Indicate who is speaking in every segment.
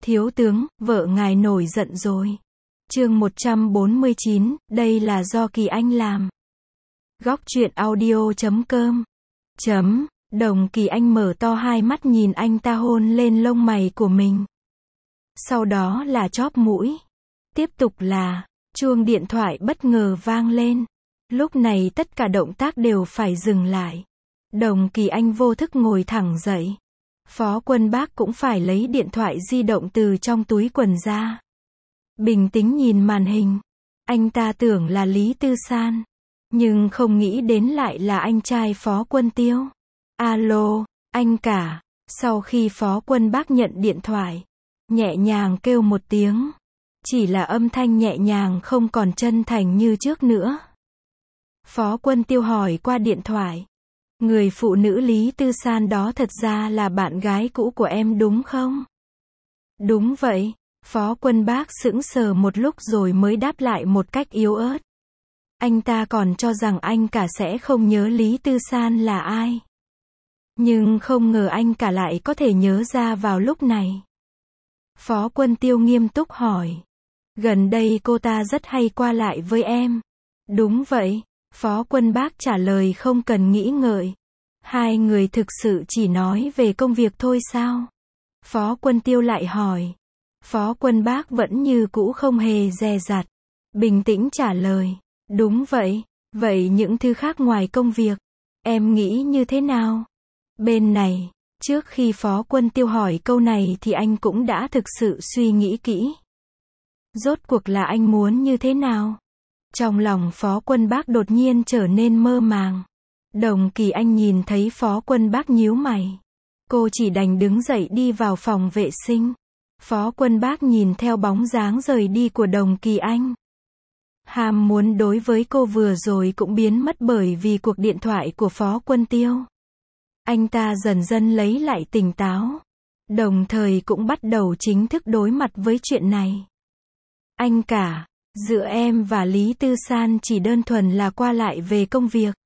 Speaker 1: Thiếu tướng, vợ ngài nổi giận rồi. Chương 149, đây là do Kỳ Anh làm. Góc truyện audio.com. Đồng Kỳ Anh mở to hai mắt nhìn anh ta hôn lên lông mày của mình. Sau đó là chóp mũi. Tiếp tục là, chuông điện thoại bất ngờ vang lên. Lúc này tất cả động tác đều phải dừng lại. Đồng Kỳ Anh vô thức ngồi thẳng dậy. Phó Quân Bác cũng phải lấy điện thoại di động từ trong túi quần ra. Bình tĩnh nhìn màn hình. Anh ta tưởng là Lý Tư San. Nhưng không nghĩ đến lại là anh trai Phó Quân Tiêu. Alo, anh cả. Sau khi Phó Quân Bác nhận điện thoại, nhẹ nhàng kêu một tiếng. Chỉ là âm thanh nhẹ nhàng không còn chân thành như trước nữa. Phó Quân Tiêu hỏi qua điện thoại. Người phụ nữ Lý Tư San đó thật ra là bạn gái cũ của em đúng không? Đúng vậy. Phó Quân Bác sững sờ một lúc rồi mới đáp lại một cách yếu ớt. Anh ta còn cho rằng anh cả sẽ không nhớ Lý Tư San là ai. Nhưng không ngờ anh cả lại có thể nhớ ra vào lúc này. Phó Quân Tiêu nghiêm túc hỏi. Gần đây cô ta rất hay qua lại với em. Đúng vậy. Phó Quân Bác trả lời không cần nghĩ ngợi. Hai người thực sự chỉ nói về công việc thôi sao? Phó Quân Tiêu lại hỏi. Phó Quân Bác vẫn như cũ không hề dè dặt. Bình tĩnh trả lời. Đúng vậy. Vậy những thứ khác ngoài công việc, em nghĩ như thế nào? Bên này, trước khi Phó Quân Tiêu hỏi câu này thì anh cũng đã thực sự suy nghĩ kỹ. Rốt cuộc là anh muốn như thế nào? Trong lòng Phó Quân Bác đột nhiên trở nên mơ màng. Đồng Kỳ Anh nhìn thấy Phó Quân Bác nhíu mày. Cô chỉ đành đứng dậy đi vào phòng vệ sinh. Phó Quân Bác nhìn theo bóng dáng rời đi của Đồng Kỳ Anh. Ham muốn đối với cô vừa rồi cũng biến mất bởi vì cuộc điện thoại của Phó Quân Tiêu. Anh ta dần dần lấy lại tỉnh táo. Đồng thời cũng bắt đầu chính thức đối mặt với chuyện này. Anh cả, giữa em và Lý Tư San chỉ đơn thuần là qua lại về công việc.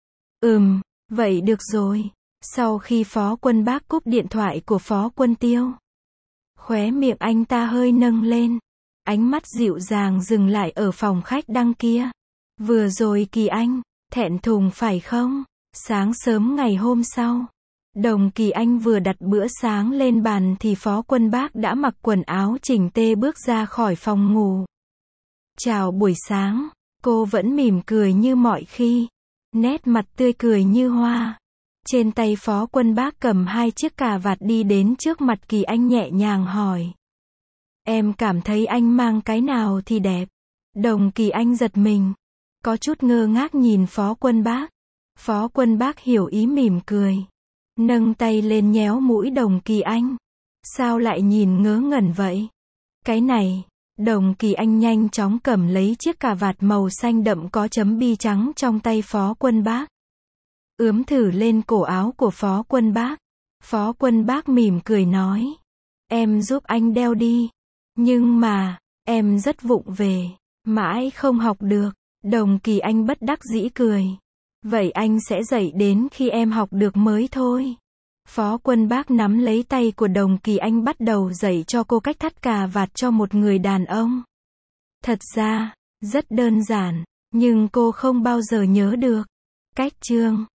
Speaker 1: Vậy được rồi. Sau khi Phó Quân Bác cúp điện thoại của Phó Quân Tiêu, khóe miệng anh ta hơi nâng lên. Ánh mắt dịu dàng dừng lại ở phòng khách đăng kia. Vừa rồi Kỳ Anh, thẹn thùng phải không? Sáng sớm ngày hôm sau, Đồng Kỳ Anh vừa đặt bữa sáng lên bàn thì Phó Quân Bác đã mặc quần áo chỉnh tề bước ra khỏi phòng ngủ. Chào buổi sáng, cô vẫn mỉm cười như mọi khi. Nét mặt tươi cười như hoa. Trên tay Phó Quân Bác cầm hai chiếc cà vạt đi đến trước mặt Kỳ Anh nhẹ nhàng hỏi. Em cảm thấy anh mang cái nào thì đẹp? Đồng Kỳ Anh giật mình. Có chút ngơ ngác nhìn Phó Quân Bác. Phó Quân Bác hiểu ý mỉm cười. Nâng tay lên nhéo mũi Đồng Kỳ Anh. Sao lại nhìn ngớ ngẩn vậy? Cái này. Đồng Kỳ Anh nhanh chóng cầm lấy chiếc cà vạt màu xanh đậm có chấm bi trắng trong tay Phó Quân Bác. Ướm thử lên cổ áo của Phó Quân Bác. Phó Quân Bác mỉm cười nói. Em giúp anh đeo đi. Nhưng mà, em rất vụng về. Mãi không học được. Đồng Kỳ Anh bất đắc dĩ cười. Vậy anh sẽ dạy đến khi em học được mới thôi. Phó Quân Bác nắm lấy tay của Đồng Kỳ Anh bắt đầu dạy cho cô cách thắt cà vạt cho một người đàn ông. Thật ra, rất đơn giản, nhưng cô không bao giờ nhớ được. Cách chương